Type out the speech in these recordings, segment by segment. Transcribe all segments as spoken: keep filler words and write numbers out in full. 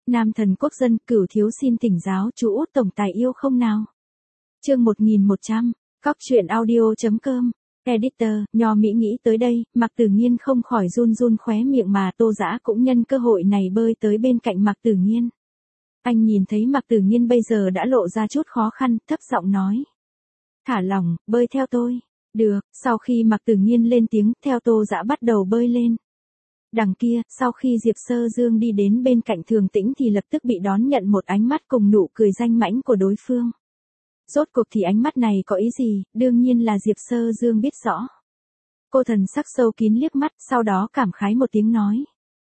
Nam thần quốc dân, Cửu thiếu xin thỉnh giáo chú út tổng tài yêu không nào. Chương một nghìn một trăm, Cóc truyện audio.com. Editor, Nho Mỹ nghĩ tới đây, Mạc Tử Nghiên không khỏi run run khóe miệng mà Tô Dã cũng nhân cơ hội này bơi tới bên cạnh Mạc Tử Nghiên. Anh nhìn thấy Mạc Tử Nghiên bây giờ đã lộ ra chút khó khăn, thấp giọng nói. Thả lỏng, bơi theo tôi. Được, sau khi Mạc Tử Nghiên lên tiếng, theo Tô Dã bắt đầu bơi lên. Đằng kia, sau khi Diệp Sơ Dương đi đến bên cạnh Thường Tĩnh thì lập tức bị đón nhận một ánh mắt cùng nụ cười danh mãnh của đối phương. Rốt cuộc thì ánh mắt này có ý gì, đương nhiên là Diệp Sơ Dương biết rõ. Cô thần sắc sâu kín liếc mắt, sau đó cảm khái một tiếng nói.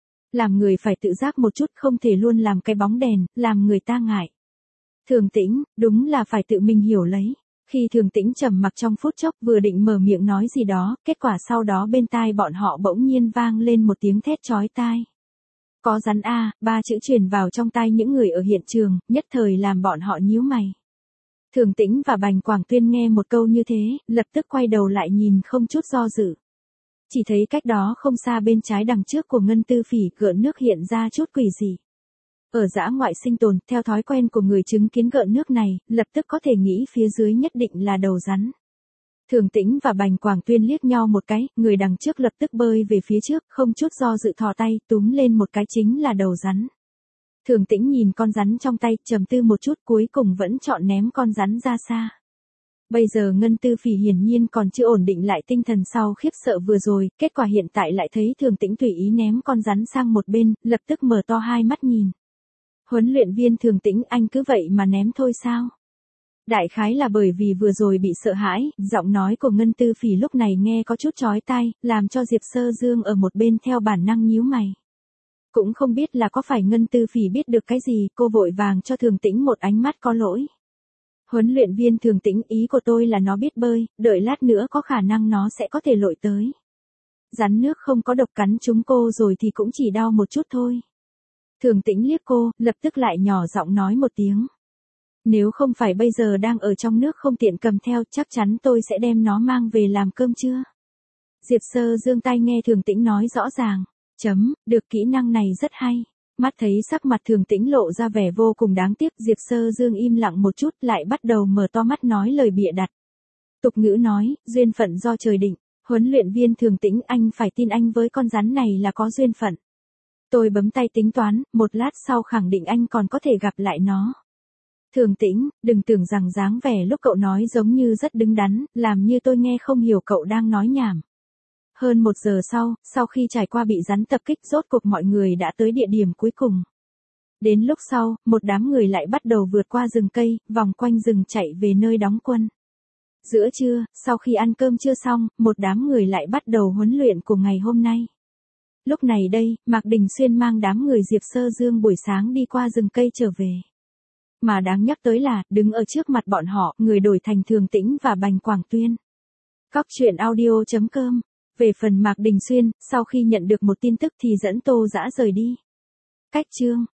Làm người phải tự giác một chút, không thể luôn làm cái bóng đèn, làm người ta ngại. Thường Tĩnh, đúng là phải tự mình hiểu lấy. Khi Thường Tĩnh trầm mặc trong phút chốc vừa định mở miệng nói gì đó, kết quả sau đó bên tai bọn họ bỗng nhiên vang lên một tiếng thét chói tai. Có rắn a, ba chữ truyền vào trong tai những người ở hiện trường, nhất thời làm bọn họ nhíu mày. Thường Tĩnh và Bành Quảng Tuyên nghe một câu như thế, lập tức quay đầu lại nhìn không chút do dự. Chỉ thấy cách đó không xa bên trái đằng trước của Ngân Tư Phỉ gợn nước hiện ra chút quỷ dị. Ở dã ngoại sinh tồn, theo thói quen của người chứng kiến gợn nước này, lập tức có thể nghĩ phía dưới nhất định là đầu rắn. Thường Tĩnh và Bành Quảng Tuyên liếc nhau một cái, người đằng trước lập tức bơi về phía trước, không chút do dự thò tay, túm lên một cái chính là đầu rắn. Thường Tĩnh nhìn con rắn trong tay, trầm tư một chút cuối cùng vẫn chọn ném con rắn ra xa. Bây giờ Ngân Tư Phỉ hiển nhiên còn chưa ổn định lại tinh thần sau khiếp sợ vừa rồi, kết quả hiện tại lại thấy Thường Tĩnh tùy ý ném con rắn sang một bên, lập tức mở to hai mắt nhìn. Huấn luyện viên Thường Tĩnh, anh cứ vậy mà ném thôi sao? Đại khái là bởi vì vừa rồi bị sợ hãi, giọng nói của Ngân Tư Phỉ lúc này nghe có chút chói tai, làm cho Diệp Sơ Dương ở một bên theo bản năng nhíu mày. Cũng không biết là có phải Ngân Tư Phỉ biết được cái gì, cô vội vàng cho Thường Tĩnh một ánh mắt có lỗi. Huấn luyện viên Thường Tĩnh, ý của tôi là nó biết bơi, đợi lát nữa có khả năng nó sẽ có thể lội tới. Rắn nước không có độc cắn chúng cô rồi thì cũng chỉ đau một chút thôi. Thường Tĩnh liếc cô, lập tức lại nhỏ giọng nói một tiếng. Nếu không phải bây giờ đang ở trong nước không tiện cầm theo, chắc chắn tôi sẽ đem nó mang về làm cơm trưa. Diệp Sơ Dương tai nghe Thường Tĩnh nói rõ ràng. Chấm, được, kỹ năng này rất hay. Mắt thấy sắc mặt Thường Tĩnh lộ ra vẻ vô cùng đáng tiếc, Diệp Sơ Dương im lặng một chút lại bắt đầu mở to mắt nói lời bịa đặt. Tục ngữ nói, duyên phận do trời định. Huấn luyện viên Thường Tĩnh, anh phải tin anh với con rắn này là có duyên phận. Tôi bấm tay tính toán, một lát sau khẳng định anh còn có thể gặp lại nó. Thường Tĩnh, đừng tưởng rằng dáng vẻ lúc cậu nói giống như rất đứng đắn, làm như tôi nghe không hiểu cậu đang nói nhảm. Hơn một giờ sau, sau khi trải qua bị rắn tập kích rốt cuộc mọi người đã tới địa điểm cuối cùng. Đến lúc sau, một đám người lại bắt đầu vượt qua rừng cây, vòng quanh rừng chạy về nơi đóng quân. Giữa trưa, sau khi ăn cơm trưa xong, một đám người lại bắt đầu huấn luyện của ngày hôm nay. Lúc này đây, Mạc Đình Xuyên mang đám người Diệp Sơ Dương buổi sáng đi qua rừng cây trở về. Mà đáng nhắc tới là, đứng ở trước mặt bọn họ, người đổi thành Thường Tĩnh và Bành Quảng Tuyên. Cóc truyện audio.com. Về phần Mạc Đình Xuyên, sau khi nhận được một tin tức thì dẫn Tô Dã rời đi. Cách chương